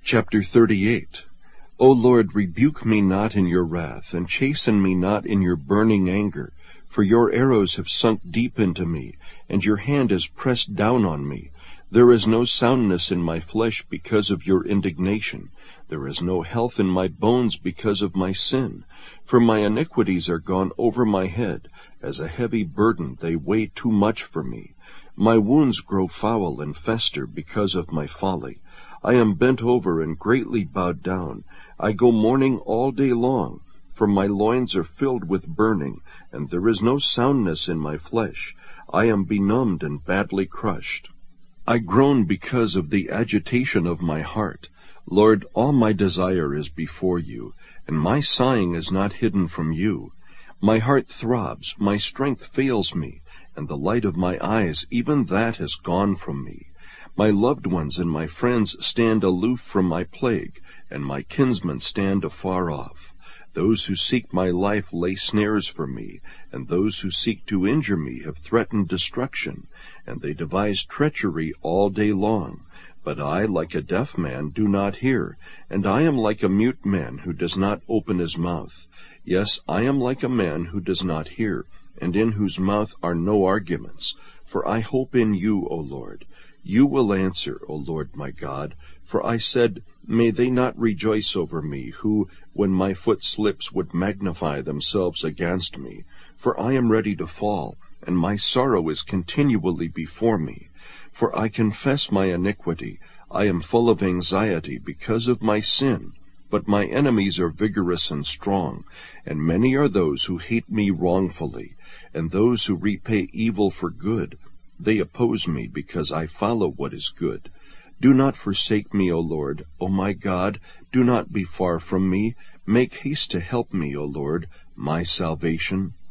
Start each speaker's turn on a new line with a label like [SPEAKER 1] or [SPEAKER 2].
[SPEAKER 1] Chapter 38. O Lord, rebuke me not in your wrath, and chasten me not in your burning anger. For your arrows have sunk deep into me, and your hand is pressed down on me. There is no soundness in my flesh because of your indignation. There is no health in my bones because of my sin. For my iniquities are gone over my head. As a heavy burden they weigh too much for me. My wounds grow foul and fester because of my folly. I am bent over and greatly bowed down. I go mourning all day long, for my loins are filled with burning, and there is no soundness in my flesh. I am benumbed and badly crushed. I groan because of the agitation of my heart. Lord, all my desire is before you, and my sighing is not hidden from you. My heart throbs, my strength fails me, and the light of my eyes, even that has gone from me. My loved ones and my friends stand aloof from my plague, and my kinsmen stand afar off. Those who seek my life lay snares for me, and those who seek to injure me have threatened destruction, and they devise treachery all day long. But I, like a deaf man, do not hear, and I am like a mute man who does not open his mouth. Yes, I am like a man who does not hear, and in whose mouth are no arguments. For I hope in you, O Lord. You will answer, O Lord my God. For I said, may they not rejoice over me, who, when my foot slips, would magnify themselves against me. For I am ready to fall, and my sorrow is continually before me. For I confess my iniquity. I am full of anxiety because of my sin. But my enemies are vigorous and strong, and many are those who hate me wrongfully, and those who repay evil for good. They oppose me because I follow what is good. Do not forsake me, O Lord. O my God, do not be far from me. Make haste to help me, O Lord, my salvation.